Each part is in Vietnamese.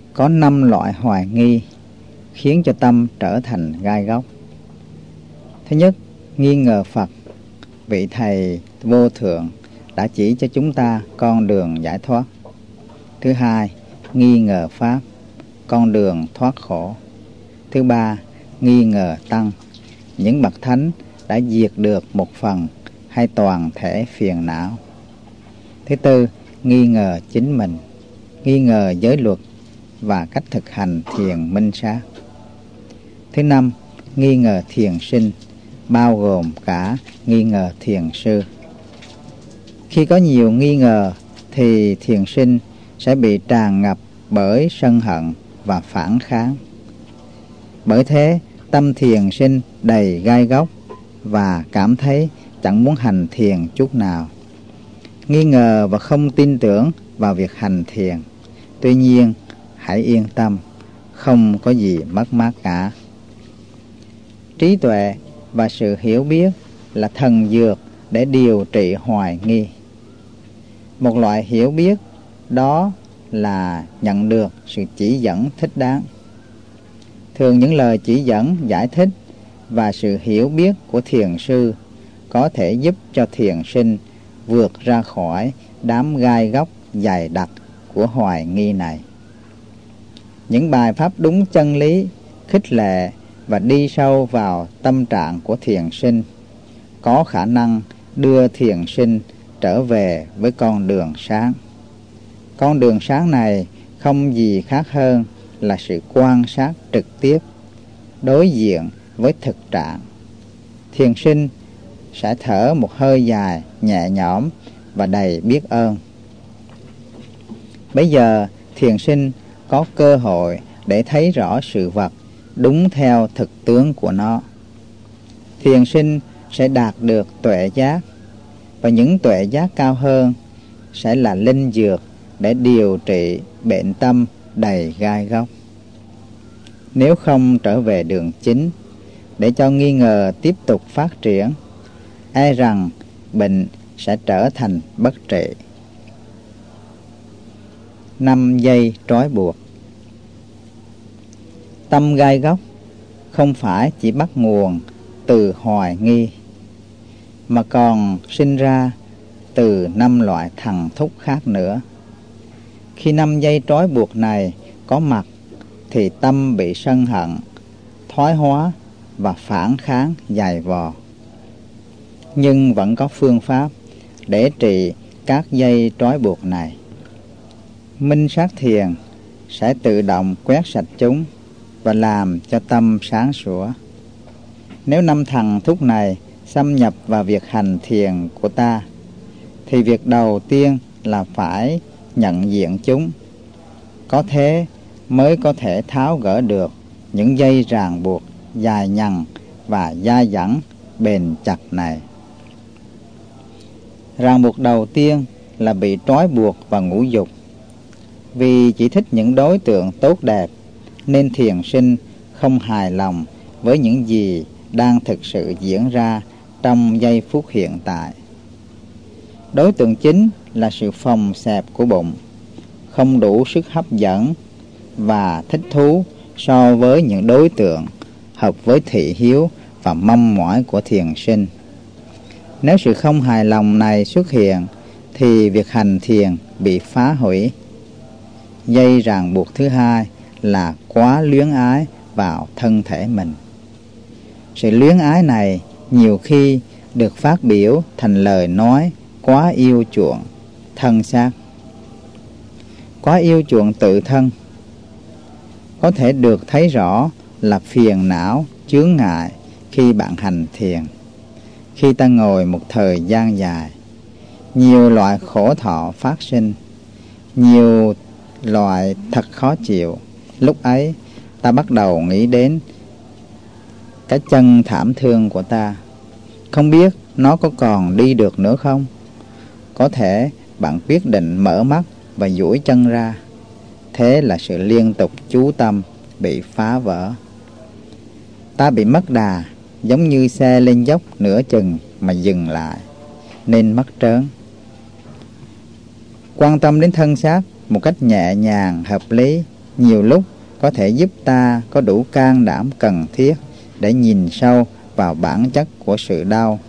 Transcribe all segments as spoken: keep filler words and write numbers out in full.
Có năm loại hoài nghi khiến cho tâm trở thành gai góc. Thứ nhất, nghi ngờ Phật, vị Thầy vô thượng đã chỉ cho chúng ta con đường giải thoát. Thứ hai, nghi ngờ Pháp, con đường thoát khổ. Thứ ba, nghi ngờ Tăng, những bậc thánh đã diệt được một phần hay toàn thể phiền não. Thứ tư, nghi ngờ chính mình, nghi ngờ giới luật và cách thực hành thiền minh sát. Thứ năm, nghi ngờ thiền sinh, bao gồm cả nghi ngờ thiền sư. Khi có nhiều nghi ngờ thì thiền sinh sẽ bị tràn ngập bởi sân hận và phản kháng. Bởi thế, tâm thiền sinh đầy gai góc và cảm thấy chẳng muốn hành thiền chút nào. Nghi ngờ và không tin tưởng vào việc hành thiền. Tuy nhiên, hãy yên tâm, không có gì mất mát cả. Trí tuệ và sự hiểu biết là thần dược để điều trị hoài nghi. Một loại hiểu biết đó là nhận được sự chỉ dẫn thích đáng. Thường những lời chỉ dẫn, giải thích và sự hiểu biết của thiền sư có thể giúp cho thiền sinh vượt ra khỏi đám gai góc dày đặc của hoài nghi này. Những bài pháp đúng chân lý, khích lệ và đi sâu vào tâm trạng của thiền sinh có khả năng đưa thiền sinh trở về với con đường sáng. Con đường sáng này không gì khác hơn là sự quan sát trực tiếp, đối diện với thực trạng. Thiền sinh sẽ thở một hơi dài, nhẹ nhõm và đầy biết ơn. Bây giờ thiền sinh có cơ hội để thấy rõ sự vật đúng theo thực tướng của nó. Thiền sinh sẽ đạt được tuệ giác, và những tuệ giác cao hơn sẽ là linh dược để điều trị bệnh tâm đầy gai góc. Nếu không trở về đường chính để cho nghi ngờ tiếp tục phát triển, e rằng bệnh sẽ trở thành bất trị. Năm dây trói buộc. Tâm gai góc không phải chỉ bắt nguồn từ hoài nghi, mà còn sinh ra từ năm loại thằng thúc khác nữa. Khi năm dây trói buộc này có mặt thì tâm bị sân hận, thoái hóa và phản kháng dày vò. Nhưng vẫn có phương pháp để trị các dây trói buộc này. Minh sát thiền sẽ tự động quét sạch chúng và làm cho tâm sáng sủa. Nếu năm thằng thúc này xâm nhập vào việc hành thiền của ta, thì việc đầu tiên là phải nhận diện chúng. Có thế mới có thể tháo gỡ được những dây ràng buộc dài nhằng và dai dẳng bền chặt này. Ràng buộc đầu tiên là bị trói buộc vào ngũ dục. Vì chỉ thích những đối tượng tốt đẹp nên thiền sinh không hài lòng với những gì đang thực sự diễn ra trong giây phút hiện tại. Đối tượng chính là sự phồng xẹp của bụng, không đủ sức hấp dẫn và thích thú so với những đối tượng hợp với thị hiếu và mong mỏi của thiền sinh. Nếu sự không hài lòng này xuất hiện thì việc hành thiền bị phá hủy. Dây ràng buộc thứ hai là quá luyến ái vào thân thể mình. Sự luyến ái này nhiều khi được phát biểu thành lời nói quá yêu chuộng thân xác. Quá yêu chuộng tự thân có thể được thấy rõ là phiền não, chướng ngại khi bạn hành thiền. Khi ta ngồi một thời gian dài, nhiều loại khổ thọ phát sinh, nhiều loại thật khó chịu. Lúc ấy ta bắt đầu nghĩ đến cái chân thảm thương của ta. Không biết nó có còn đi được nữa không? Có thể bạn quyết định mở mắt và duỗi chân ra. Thế là sự liên tục chú tâm bị phá vỡ. Ta bị mất đà, giống như xe lên dốc nửa chừng mà dừng lại, nên mất trớn. Quan tâm đến thân xác một cách nhẹ nhàng, hợp lý nhiều lúc có thể giúp ta có đủ can đảm cần thiết để nhìn sâu vào bản chất của sự đau.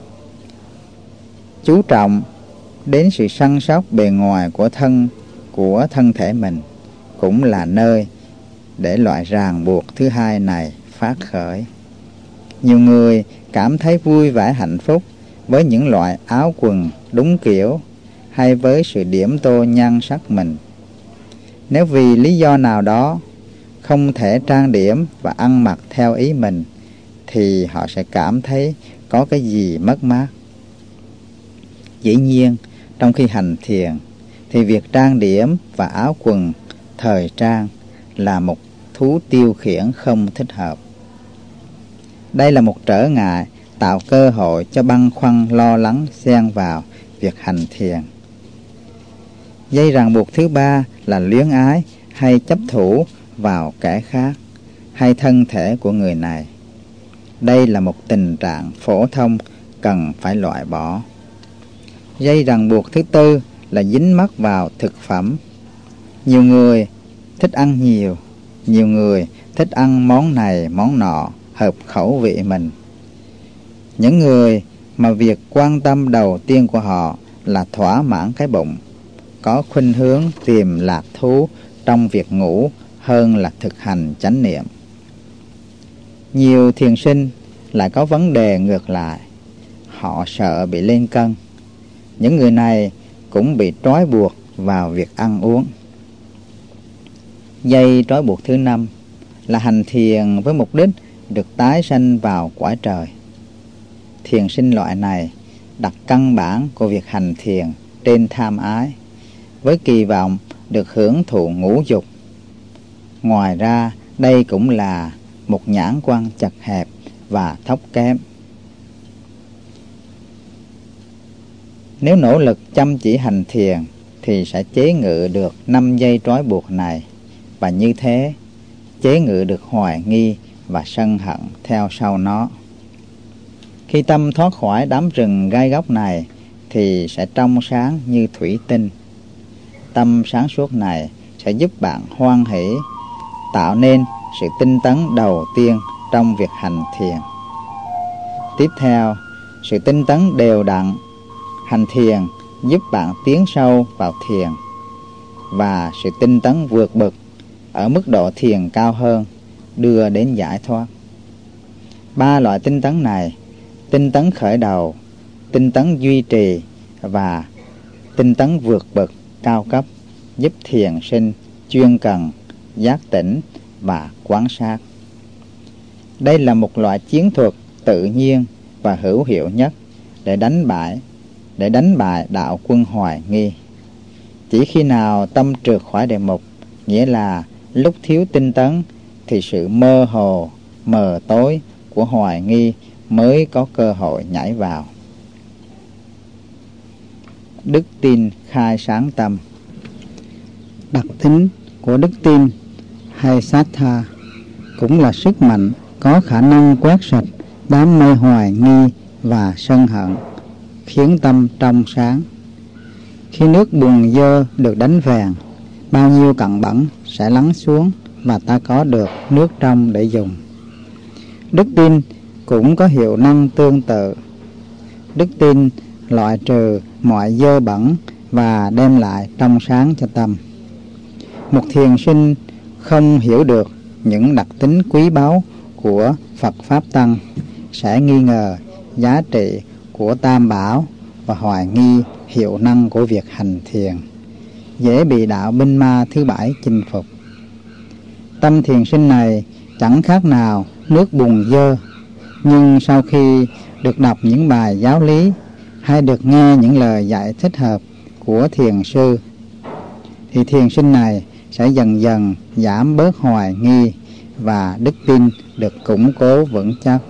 Chú trọng đến sự săn sóc bề ngoài của thân của thân thể mình cũng là nơi để loại ràng buộc thứ hai này phát khởi. Nhiều người cảm thấy vui vẻ hạnh phúc với những loại áo quần đúng kiểu hay với sự điểm tô nhan sắc mình. Nếu vì lý do nào đó không thể trang điểm và ăn mặc theo ý mình thì họ sẽ cảm thấy có cái gì mất mát. Dĩ nhiên, trong khi hành thiền thì việc trang điểm và áo quần thời trang là một thú tiêu khiển không thích hợp. Đây là một trở ngại tạo cơ hội cho băn khoăn lo lắng xen vào việc hành thiền. Dây ràng buộc thứ ba là luyến ái hay chấp thủ vào kẻ khác hay thân thể của người này. Đây là một tình trạng phổ thông cần phải loại bỏ. Dây ràng buộc thứ tư là dính mắc vào thực phẩm. Nhiều người thích ăn nhiều, nhiều người thích ăn món này món nọ hợp khẩu vị mình. Những người mà việc quan tâm đầu tiên của họ là thỏa mãn cái bụng có khuynh hướng tìm lạc thú trong việc ngủ hơn là thực hành chánh niệm. Nhiều thiền sinh lại có vấn đề ngược lại. Họ sợ bị lên cân. Những người này cũng bị trói buộc vào việc ăn uống. Dây trói buộc thứ năm là hành thiền với mục đích được tái sanh vào cõi trời. Thiền sinh loại này đặt căn bản của việc hành thiền trên tham ái, với kỳ vọng được hưởng thụ ngũ dục. Ngoài ra, đây cũng là một nhãn quan chật hẹp và thấp kém. Nếu nỗ lực chăm chỉ hành thiền thì sẽ chế ngự được năm dây trói buộc này, và như thế chế ngự được hoài nghi và sân hận theo sau nó. Khi tâm thoát khỏi đám rừng gai góc này thì sẽ trong sáng như thủy tinh. Tâm sáng suốt này sẽ giúp bạn hoan hỷ, tạo nên sự tinh tấn đầu tiên trong việc hành thiền. Tiếp theo, sự tinh tấn đều đặn hành thiền giúp bạn tiến sâu vào thiền, và sự tinh tấn vượt bậc ở mức độ thiền cao hơn đưa đến giải thoát. Ba loại tinh tấn này, tinh tấn khởi đầu, tinh tấn duy trì và tinh tấn vượt bậc cao cấp, giúp thiền sinh chuyên cần giác tỉnh và quán sát. Đây là một loại chiến thuật tự nhiên và hữu hiệu nhất để đánh bại để đánh bại đạo quân hoài nghi. Chỉ khi nào tâm trượt khỏi đề mục, nghĩa là lúc thiếu tinh tấn, thì sự mơ hồ, mờ tối của hoài nghi mới có cơ hội nhảy vào. Đức tin khai sáng tâm. Đặc tính của đức tin hay Sattha cũng là sức mạnh có khả năng quét sạch đám mây hoài nghi và sân hận, khiến tâm trong sáng. Khi nước bùn dơ được đánh vàng, bao nhiêu cặn bẩn sẽ lắng xuống và ta có được nước trong để dùng. Đức tin cũng có hiệu năng tương tự. Đức tin loại trừ mọi dơ bẩn và đem lại trong sáng cho tâm. Một thiền sinh không hiểu được những đặc tính quý báu của Phật Pháp Tăng sẽ nghi ngờ giá trị của Tam Bảo và hoài nghi hiệu năng của việc hành thiền, dễ bị đạo binh ma thứ bảy chinh phục. Tâm thiền sinh này chẳng khác nào nước bùn dơ, nhưng sau khi được đọc những bài giáo lý hay được nghe những lời dạy thích hợp của thiền sư, thì thiền sinh này sẽ dần dần giảm bớt hoài nghi và đức tin được củng cố vững chắc.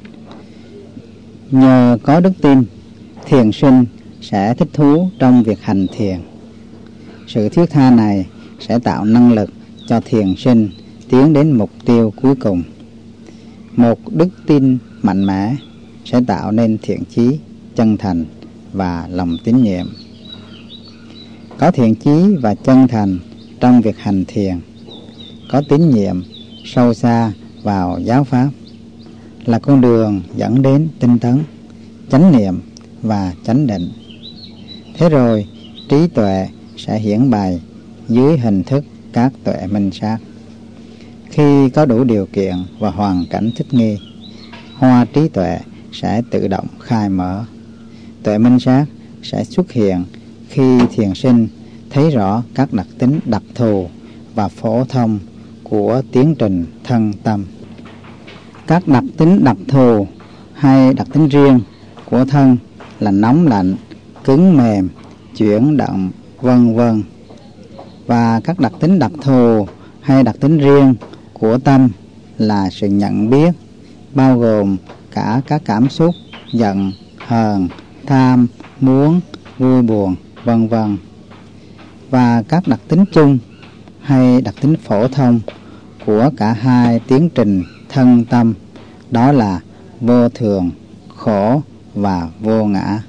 Nhờ có đức tin, thiền sinh sẽ thích thú trong việc hành thiền. Sự thiết tha này sẽ tạo năng lực cho thiền sinh tiến đến mục tiêu cuối cùng. Một đức tin mạnh mẽ sẽ tạo nên thiện chí, chân thành và lòng tín nhiệm. Có thiện chí và chân thành trong việc hành thiền có tín nhiệm sâu xa vào giáo pháp, là con đường dẫn đến tinh tấn, chánh niệm và chánh định. Thế rồi trí tuệ sẽ hiển bày dưới hình thức các tuệ minh sát. Khi có đủ điều kiện và hoàn cảnh thích nghi, hoa trí tuệ sẽ tự động khai mở. Tuệ minh sát sẽ xuất hiện khi thiền sinh thấy rõ các đặc tính đặc thù và phổ thông của tiến trình thân tâm. Các đặc tính đặc thù hay đặc tính riêng của thân là nóng lạnh, cứng mềm, chuyển động, vân vân. Và các đặc tính đặc thù hay đặc tính riêng của tâm là sự nhận biết, bao gồm cả các cảm xúc giận, hờn, tham, muốn, vui buồn, vân vân. Và các đặc tính chung hay đặc tính phổ thông của cả hai tiến trình thân tâm, đó là vô thường, khổ và vô ngã.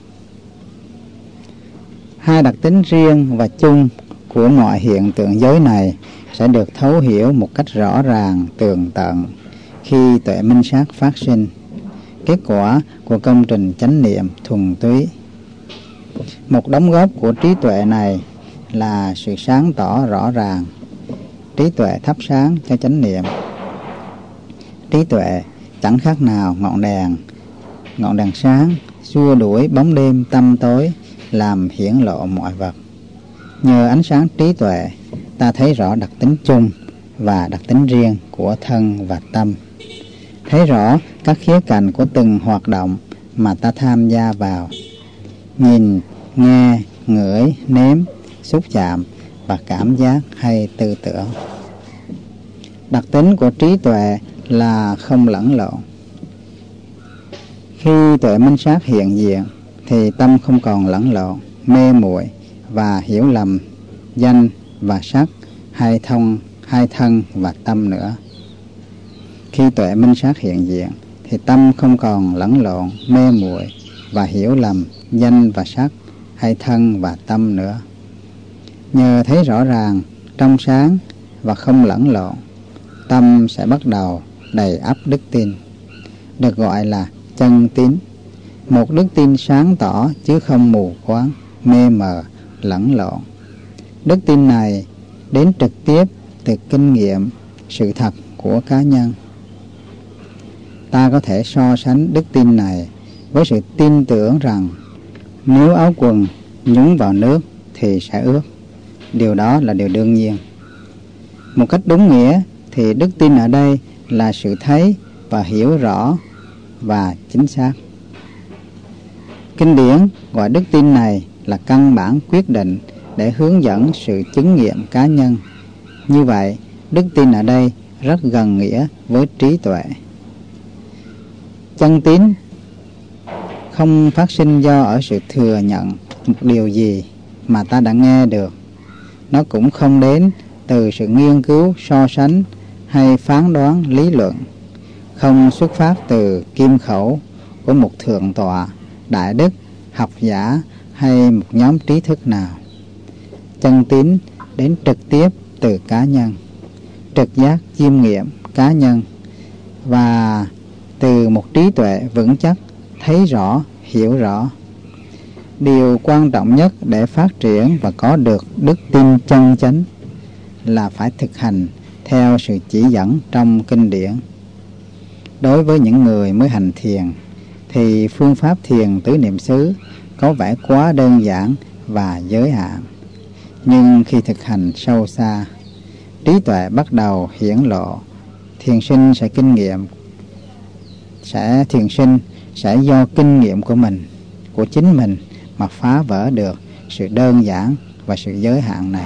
Hai đặc tính riêng và chung của mọi hiện tượng giới này sẽ được thấu hiểu một cách rõ ràng, tường tận khi tuệ minh sát phát sinh, kết quả của công trình chánh niệm thuần túy. Một đóng góp của trí tuệ này là sự sáng tỏ rõ ràng. Trí tuệ thắp sáng cho chánh niệm. Trí tuệ chẳng khác nào ngọn đèn, ngọn đèn sáng xua đuổi bóng đêm tăm tối, làm hiển lộ mọi vật. Nhờ ánh sáng trí tuệ, ta thấy rõ đặc tính chung và đặc tính riêng của thân và tâm, thấy rõ các khía cạnh của từng hoạt động mà ta tham gia vào, nhìn, nghe, ngửi, nếm, xúc chạm và cảm giác hay tư tưởng. Đặc tính của trí tuệ là không lẫn lộn. Khi tuệ minh sát hiện diện thì tâm không còn lẫn lộn, mê muội và hiểu lầm danh và sắc, hai thông, hai thân và tâm nữa. Khi tuệ minh sát hiện diện thì tâm không còn lẫn lộn, mê muội và hiểu lầm danh và sắc, hay thân và tâm nữa. Nhờ thấy rõ ràng, trong sáng và không lẫn lộn, tâm sẽ bắt đầu đầy ắp đức tin, được gọi là chân tín. Một đức tin sáng tỏ chứ không mù quáng, mê mờ, lẫn lộn. Đức tin này đến trực tiếp từ kinh nghiệm sự thật của cá nhân. Ta có thể so sánh đức tin này với sự tin tưởng rằng nếu áo quần nhúng vào nước thì sẽ ướt. Điều đó là điều đương nhiên. Một cách đúng nghĩa thì đức tin ở đây là sự thấy và hiểu rõ và chính xác. Kinh điển gọi đức tin này là căn bản quyết định để hướng dẫn sự chứng nghiệm cá nhân. Như vậy, đức tin ở đây rất gần nghĩa với trí tuệ. Chân tín không phát sinh do ở sự thừa nhận một điều gì mà ta đã nghe được. Nó cũng không đến từ sự nghiên cứu, so sánh hay phán đoán lý luận, không xuất phát từ kim khẩu của một thượng tọa, đại đức, học giả hay một nhóm trí thức nào. Chân tín đến trực tiếp từ cá nhân, trực giác chiêm nghiệm cá nhân và từ một trí tuệ vững chắc, thấy rõ, hiểu rõ. Điều quan trọng nhất để phát triển và có được đức tin chân chánh là phải thực hành theo sự chỉ dẫn trong kinh điển. Đối với những người mới hành thiền thì phương pháp thiền tứ niệm xứ có vẻ quá đơn giản và giới hạn. Nhưng khi thực hành sâu xa, trí tuệ bắt đầu hiển lộ, thiền sinh sẽ kinh nghiệm sẽ thiền sinh sẽ do kinh nghiệm của mình, của chính mình mà phá vỡ được sự đơn giản và sự giới hạn này.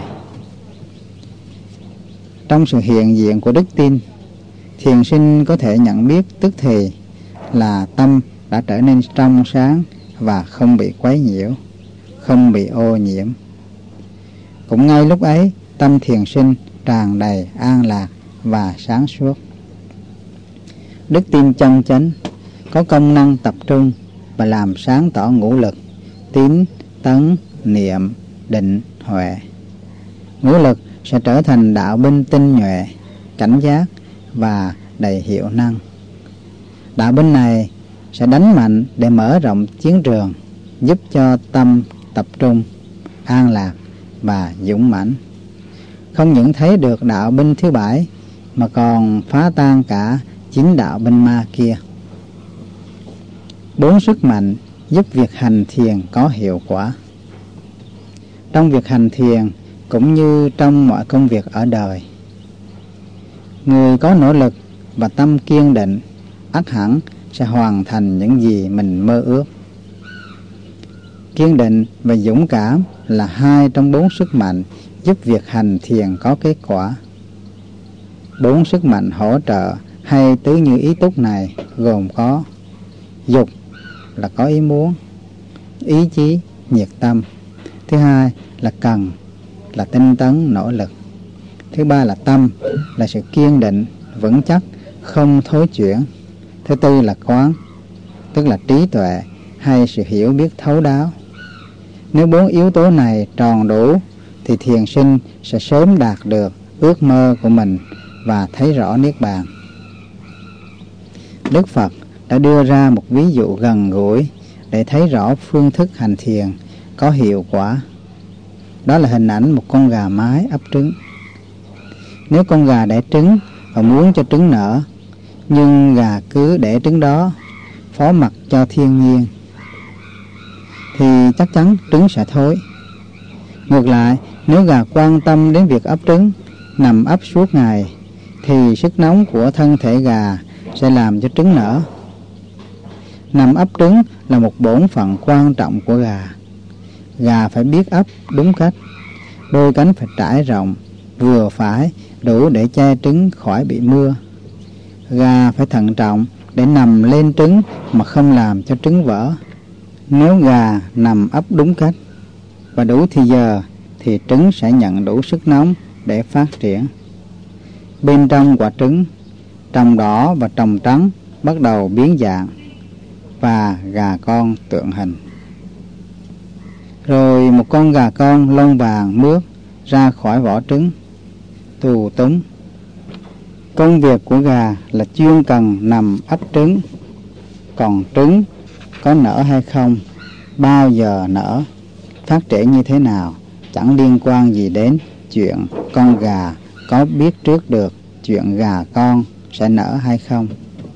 Trong sự hiện diện của đức tin, thiền sinh có thể nhận biết tức thì là tâm đã trở nên trong sáng và không bị quấy nhiễu, không bị ô nhiễm. Cũng ngay lúc ấy, tâm thiền sinh tràn đầy an lạc và sáng suốt. Đức tin chân chánh có công năng tập trung và làm sáng tỏ ngũ lực tín, tấn, niệm, định, huệ. Ngũ lực sẽ trở thành đạo binh tinh nhuệ, cảnh giác và đầy hiệu năng. Đạo binh này sẽ đánh mạnh để mở rộng chiến trường, giúp cho tâm tập trung, an lạc và dũng mãnh. Không những thấy được đạo binh thứ bảy mà còn phá tan cả chín đạo binh ma kia. Bốn sức mạnh giúp việc hành thiền có hiệu quả. Trong việc hành thiền cũng như trong mọi công việc ở đời, người có nỗ lực và tâm kiên định ắt hẳn sẽ hoàn thành những gì mình mơ ước. Kiên định và dũng cảm là hai trong bốn sức mạnh giúp việc hành thiền có kết quả. Bốn sức mạnh hỗ trợ hay tứ như ý túc này gồm có: dục là có ý muốn, ý chí nhiệt tâm, thứ hai là cần là tinh tấn nỗ lực, thứ ba là tâm là sự kiên định vững chắc không thối chuyển, thứ tư là quán tức là trí tuệ hay sự hiểu biết thấu đáo. Nếu bốn yếu tố này tròn đủ thì thiền sinh sẽ sớm đạt được ước mơ của mình và thấy rõ niết bàn. Đức Phật đã đưa ra một ví dụ gần gũi để thấy rõ phương thức hành thiền có hiệu quả. Đó là hình ảnh một con gà mái ấp trứng. Nếu con gà đẻ trứng và muốn cho trứng nở, nhưng gà cứ để trứng đó, phó mặc cho thiên nhiên, thì chắc chắn trứng sẽ thối. Ngược lại, nếu gà quan tâm đến việc ấp trứng, nằm ấp suốt ngày, thì sức nóng của thân thể gà sẽ làm cho trứng nở. Nằm ấp trứng là một bổn phận quan trọng của gà. Gà phải biết ấp đúng cách, đôi cánh phải trải rộng, vừa phải, đủ để che trứng khỏi bị mưa. Gà phải thận trọng để nằm lên trứng mà không làm cho trứng vỡ. Nếu gà nằm ấp đúng cách và đủ thì giờ, thì trứng sẽ nhận đủ sức nóng để phát triển. Bên trong quả trứng, tròng đỏ và tròng trắng bắt đầu biến dạng và gà con tượng hình. Rồi một con gà con lông vàng mướt ra khỏi vỏ trứng, tù túng. Công việc của gà là chuyên cần nằm ấp trứng, còn trứng có nở hay không, bao giờ nở, phát triển như thế nào, chẳng liên quan gì đến chuyện con gà có biết trước được chuyện gà con sẽ nở hay không.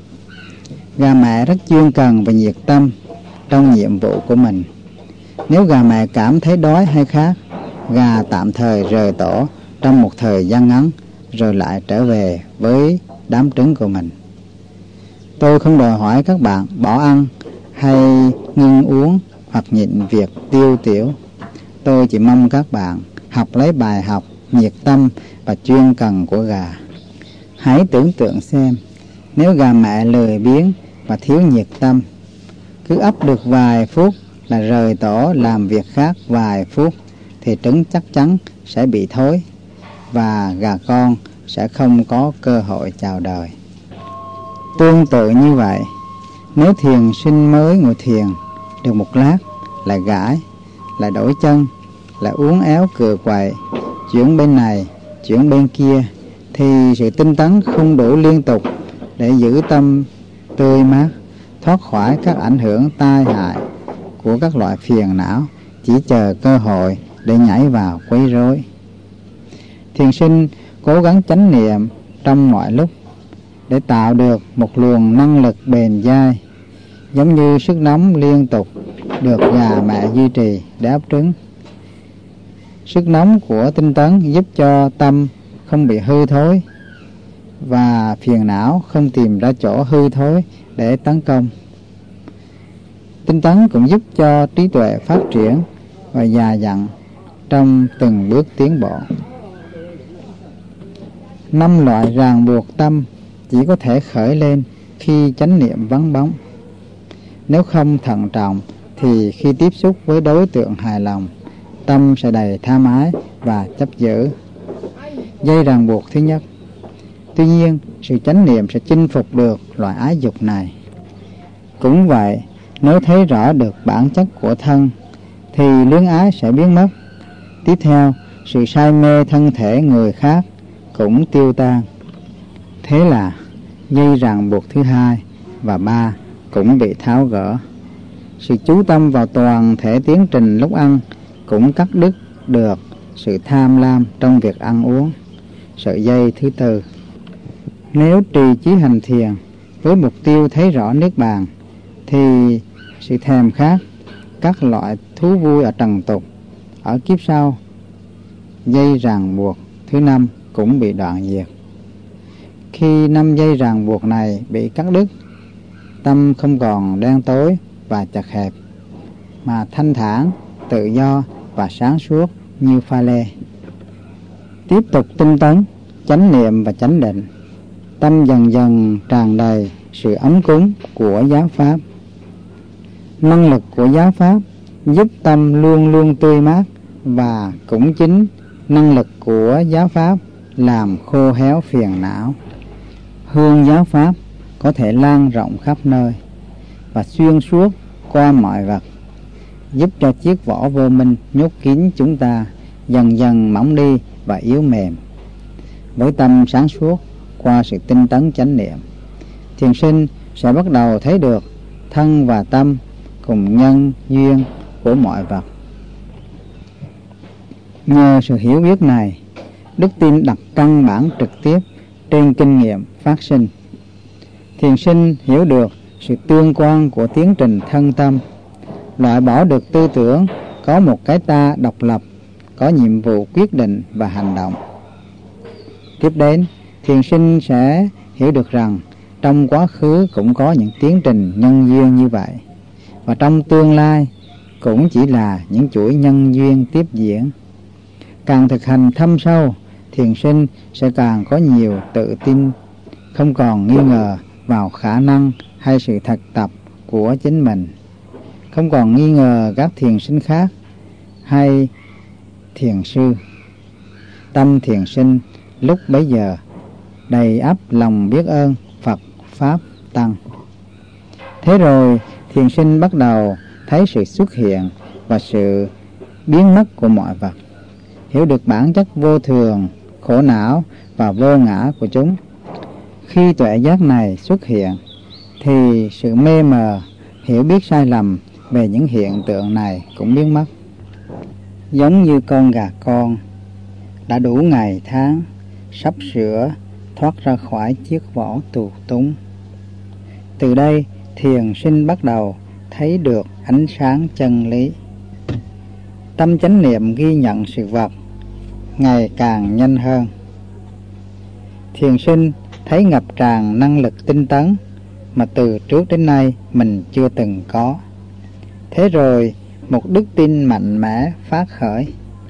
Gà mẹ rất chuyên cần và nhiệt tâm trong nhiệm vụ của mình. Nếu gà mẹ cảm thấy đói hay khát, gà tạm thời rời tổ trong một thời gian ngắn, rồi lại trở về với đám trứng của mình. Tôi không đòi hỏi các bạn bỏ ăn hay ngưng uống hoặc nhịn việc tiêu tiểu. Tôi chỉ mong các bạn học lấy bài học nhiệt tâm và chuyên cần của gà. Hãy tưởng tượng xem, nếu gà mẹ lười biếng và thiếu nhiệt tâm, cứ ấp được vài phút là rời tổ làm việc khác vài phút, thì trứng chắc chắn sẽ bị thối và gà con sẽ không có cơ hội chào đời. Tương tự như vậy, nếu thiền sinh mới ngồi thiền được một lát lại gãi, lại đổi chân, lại uốn éo cựa quậy, chuyển bên này, chuyển bên kia, thì sự tinh tấn không đủ liên tục để giữ tâm tươi mát, thoát khỏi các ảnh hưởng tai hại của các loại phiền não, chỉ chờ cơ hội để nhảy vào quấy rối. Thiền sinh cố gắng chánh niệm trong mọi lúc để tạo được một luồng năng lực bền dai, giống như sức nóng liên tục được gà mẹ duy trì để ấp trứng. Sức nóng của tinh tấn giúp cho tâm không bị hư thối và phiền não không tìm ra chỗ hư thối để tấn công. Tinh tấn cũng giúp cho trí tuệ phát triển và già dặn trong từng bước tiến bộ. Năm loại ràng buộc tâm chỉ có thể khởi lên khi chánh niệm vắng bóng. Nếu không thận trọng thì khi tiếp xúc với đối tượng hài lòng, tâm sẽ đầy tham ái và chấp giữ. Dây ràng buộc thứ nhất. Tuy nhiên, sự chánh niệm sẽ chinh phục được loại ái dục này. Cũng vậy, nếu thấy rõ được bản chất của thân, thì luyến ái sẽ biến mất. Tiếp theo, sự say mê thân thể người khác cũng tiêu tan. Thế là dây ràng buộc thứ hai và ba cũng bị tháo gỡ. Sự chú tâm vào toàn thể tiến trình lúc ăn cũng cắt đứt được sự tham lam trong việc ăn uống. Sợi dây thứ tư, nếu trì chí hành thiền với mục tiêu thấy rõ niết bàn, thì sự thèm khát các loại thú vui ở trần tục ở kiếp sau, dây ràng buộc thứ năm cũng bị đoạn diệt. Khi năm dây ràng buộc này bị cắt đứt, tâm không còn đen tối và chật hẹp, mà thanh thản, tự do và sáng suốt như pha lê. Tiếp tục tinh tấn, chánh niệm và chánh định, tâm dần dần tràn đầy sự ấm cúng của giáo pháp. Năng lực của giáo pháp giúp tâm luôn luôn tươi mát, và cũng chính năng lực của giáo pháp làm khô héo phiền não. Hương giáo pháp có thể lan rộng khắp nơi và xuyên suốt qua mọi vật, giúp cho chiếc vỏ vô minh nhốt kín chúng ta dần dần mỏng đi và yếu mềm. Với tâm sáng suốt qua sự tinh tấn chánh niệm, thiền sinh sẽ bắt đầu thấy được thân và tâm cùng nhân duyên của mọi vật. Nhờ sự hiểu biết này, đức tin đặt căn bản trực tiếp trên kinh nghiệm phát sinh. Thiền sinh hiểu được sự tương quan của tiến trình thân tâm, loại bỏ được tư tưởng có một cái ta độc lập, có nhiệm vụ quyết định và hành động. Tiếp đến, thiền sinh sẽ hiểu được rằng trong quá khứ cũng có những tiến trình nhân duyên như vậy, và trong tương lai cũng chỉ là những chuỗi nhân duyên tiếp diễn. Càng thực hành thâm sâu, thiền sinh sẽ càng có nhiều tự tin, không còn nghi ngờ vào khả năng hay sự thực tập của chính mình, không còn nghi ngờ các thiền sinh khác hay thiền sư. Tâm thiền sinh lúc bấy giờ đầy ắp lòng biết ơn Phật, Pháp, Tăng. Thế rồi thiền sinh bắt đầu thấy sự xuất hiện và sự biến mất của mọi vật, hiểu được bản chất vô thường, khổ não và vô ngã của chúng. Khi tuệ giác này xuất hiện, thì sự mê mờ, hiểu biết sai lầm về những hiện tượng này cũng biến mất. Giống như con gà con đã đủ ngày tháng, sắp sửa thoát ra khỏi chiếc vỏ tù túng. Từ đây, thiền sinh bắt đầu thấy được ánh sáng chân lý. Tâm chánh niệm ghi nhận sự vật ngày càng nhanh hơn. Thiền sinh thấy ngập tràn năng lực tinh tấn mà từ trước đến nay mình chưa từng có. Thế rồi một đức tin mạnh mẽ phát khởi.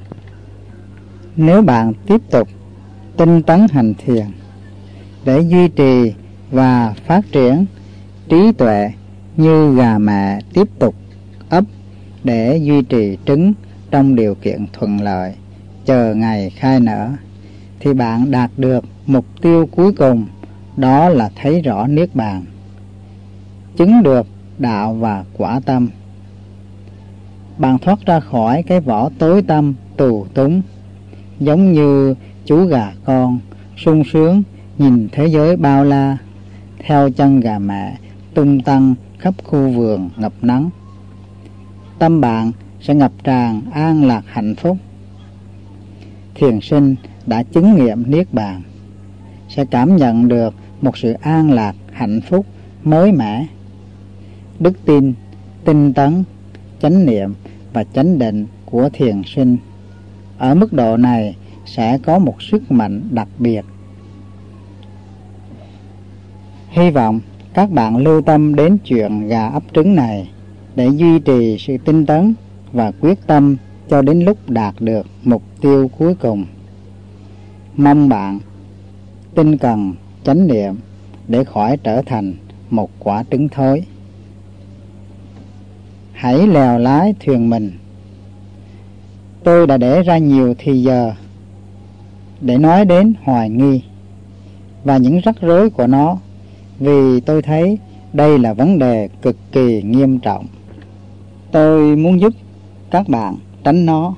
Nếu bạn tiếp tục tinh tấn hành thiền để duy trì và phát triển trí tuệ như gà mẹ tiếp tục ấp để duy trì trứng trong điều kiện thuận lợi, chờ ngày khai nở, thì bạn đạt được mục tiêu cuối cùng, đó là thấy rõ niết bàn, chứng được đạo và quả tâm. Bạn thoát ra khỏi cái vỏ tối tăm tù túng, giống như chú gà con sung sướng nhìn thế giới bao la theo chân gà mẹ tung tăng khắp khu vườn ngập nắng. Tâm bạn sẽ ngập tràn an lạc hạnh phúc. Thiền sinh đã chứng nghiệm niết bàn sẽ cảm nhận được một sự an lạc hạnh phúc mới mẻ. Đức tin, tinh tấn, chánh niệm và chánh định của thiền sinh ở mức độ này sẽ có một sức mạnh đặc biệt. Hy vọng các bạn lưu tâm đến chuyện gà ấp trứng này để duy trì sự tinh tấn và quyết tâm cho đến lúc đạt được mục tiêu cuối cùng. Mong bạn tinh cần chánh niệm để khỏi trở thành một quả trứng thối. Hãy lèo lái thuyền mình. Tôi đã để ra nhiều thì giờ để nói đến hoài nghi và những rắc rối của nó, vì tôi thấy đây là vấn đề cực kỳ nghiêm trọng. Tôi muốn giúp các bạn tránh nó.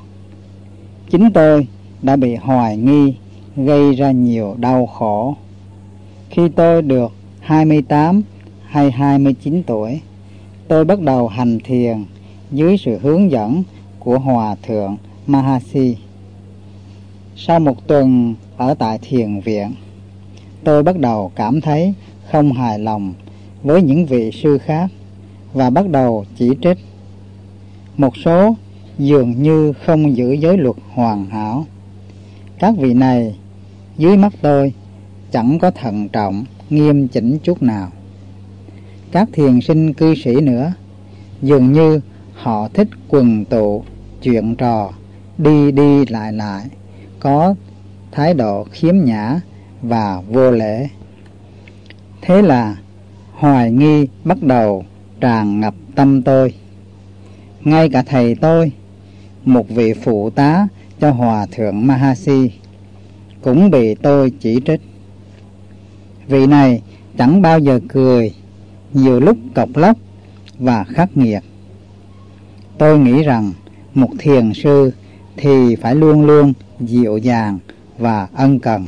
Chính tôi đã bị hoài nghi gây ra nhiều đau khổ. Khi tôi được hai mươi tám hay hai mươi chín tuổi, tôi bắt đầu hành thiền dưới sự hướng dẫn của Hòa Thượng Mahasi. Sau một tuần ở tại thiền viện, tôi bắt đầu cảm thấy không hài lòng với những vị sư khác và bắt đầu chỉ trích. Một số dường như không giữ giới luật hoàn hảo. Các vị này dưới mắt tôi chẳng có thận trọng, nghiêm chỉnh chút nào. Các thiền sinh cư sĩ nữa, dường như họ thích quần tụ, chuyện trò, đi đi lại lại, có thái độ khiếm nhã và vô lễ. Thế là hoài nghi bắt đầu tràn ngập tâm tôi. Ngay cả thầy tôi, một vị phụ tá cho Hòa Thượng Mahasi, cũng bị tôi chỉ trích. Vị này chẳng bao giờ cười, nhiều lúc cộc lốc và khắc nghiệt. Tôi nghĩ rằng một thiền sư thì phải luôn luôn dịu dàng và ân cần.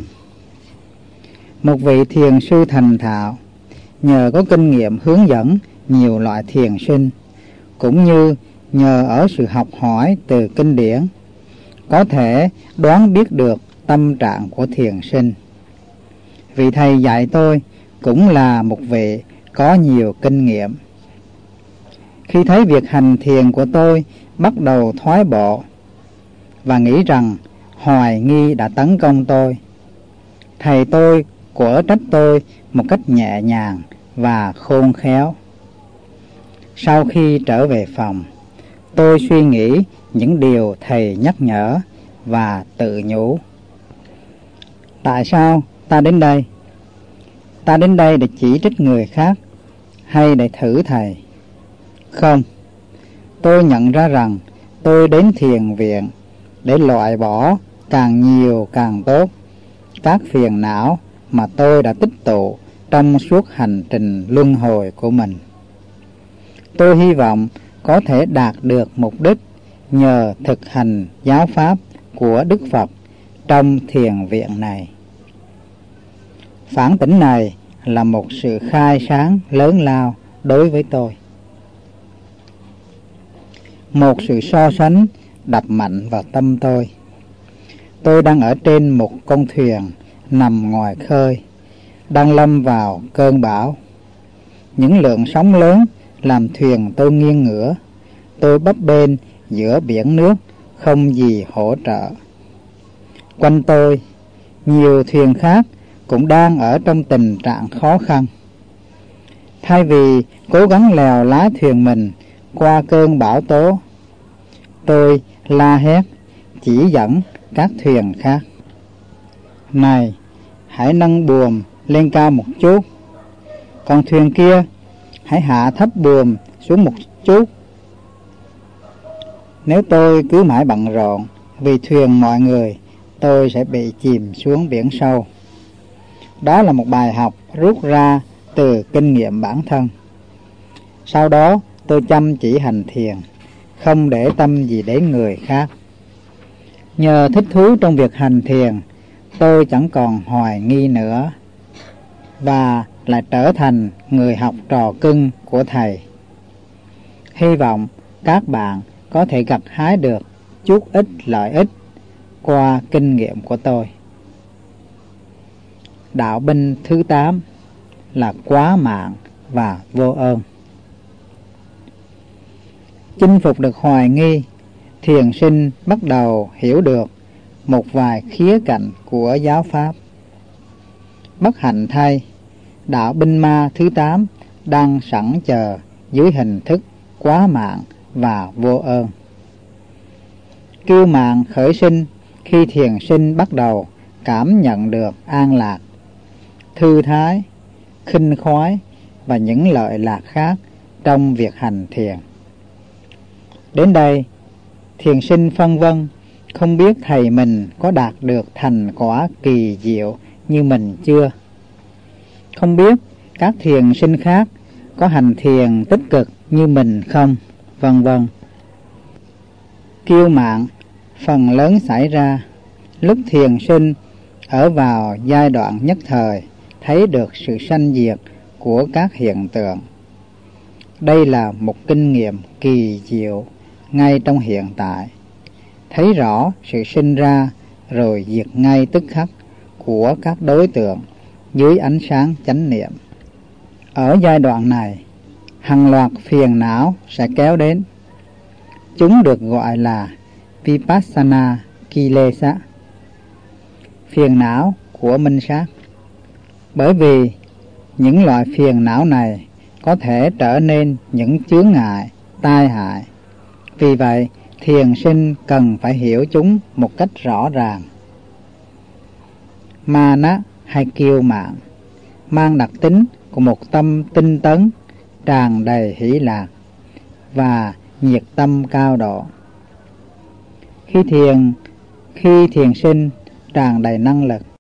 Một vị thiền sư thành thạo, nhờ có kinh nghiệm hướng dẫn nhiều loại thiền sinh, cũng như nhờ ở sự học hỏi từ kinh điển, có thể đoán biết được tâm trạng của thiền sinh. Vị thầy dạy tôi cũng là một vị có nhiều kinh nghiệm. Khi thấy việc hành thiền của tôi bắt đầu thoái bộ và nghĩ rằng hoài nghi đã tấn công tôi, thầy tôi quở trách tôi một cách nhẹ nhàng và khôn khéo. Sau khi trở về phòng, tôi suy nghĩ những điều thầy nhắc nhở và tự nhủ. Tại sao ta đến đây? Ta đến đây để chỉ trích người khác hay để thử thầy? Không, tôi nhận ra rằng tôi đến thiền viện để loại bỏ càng nhiều càng tốt các phiền não mà tôi đã tích tụ trong suốt hành trình luân hồi của mình. Tôi hy vọng có thể đạt được mục đích nhờ thực hành giáo pháp của Đức Phật trong thiền viện này. Phản tỉnh này là một sự khai sáng lớn lao đối với tôi. Một sự so sánh đập mạnh vào tâm tôi. Tôi đang ở trên một con thuyền nằm ngoài khơi, đang lâm vào cơn bão. Những lượng sóng lớn làm thuyền tôi nghiêng ngửa. Tôi bấp bênh giữa biển nước, không gì hỗ trợ. Quanh tôi, nhiều thuyền khác cũng đang ở trong tình trạng khó khăn. Thay vì cố gắng lèo lái thuyền mình qua cơn bão tố, tôi la hét chỉ dẫn các thuyền khác. Này, hãy nâng buồm lên cao một chút. Còn thuyền kia, hãy hạ thấp buồm xuống một chút. Nếu tôi cứ mãi bận rộn vì thuyền mọi người, tôi sẽ bị chìm xuống biển sâu. Đó là một bài học rút ra từ kinh nghiệm bản thân. Sau đó tôi chăm chỉ hành thiền, không để tâm gì đến người khác. Nhờ thích thú trong việc hành thiền, tôi chẳng còn hoài nghi nữa và lại trở thành người học trò cưng của thầy. Hy vọng các bạn có thể gặt hái được chút ít lợi ích qua kinh nghiệm của tôi. Đạo binh thứ tám là quá mạng và vô ơn. Chinh phục được hoài nghi, thiền sinh bắt đầu hiểu được một vài khía cạnh của giáo pháp. Bất hạnh thay, đạo binh ma thứ tám đang sẵn chờ dưới hình thức quá mạng và vô ơn. Kiêu mạn khởi sinh khi thiền sinh bắt đầu cảm nhận được an lạc, thư thái, khinh khoái và những lợi lạc khác trong việc hành thiền. Đến đây, thiền sinh phân vân, không biết thầy mình có đạt được thành quả kỳ diệu như mình chưa. Không biết các thiền sinh khác có hành thiền tích cực như mình không, vân vân. Kiêu mạn phần lớn xảy ra lúc thiền sinh ở vào giai đoạn nhất thời thấy được sự sanh diệt của các hiện tượng. Đây là một kinh nghiệm kỳ diệu ngay trong hiện tại, thấy rõ sự sinh ra rồi diệt ngay tức khắc của các đối tượng dưới ánh sáng chánh niệm. Ở giai đoạn này, hàng loạt phiền não sẽ kéo đến. Chúng được gọi là Vipassana Kilesa, phiền não của minh sát. Bởi vì những loại phiền não này có thể trở nên những chướng ngại, tai hại. Vì vậy, thiền sinh cần phải hiểu chúng một cách rõ ràng. Mana hay kiêu mạn mang đặc tính của một tâm tinh tấn, tràn đầy hỷ lạc và nhiệt tâm cao độ. Khi thiền, khi thiền sinh tràn đầy năng lực,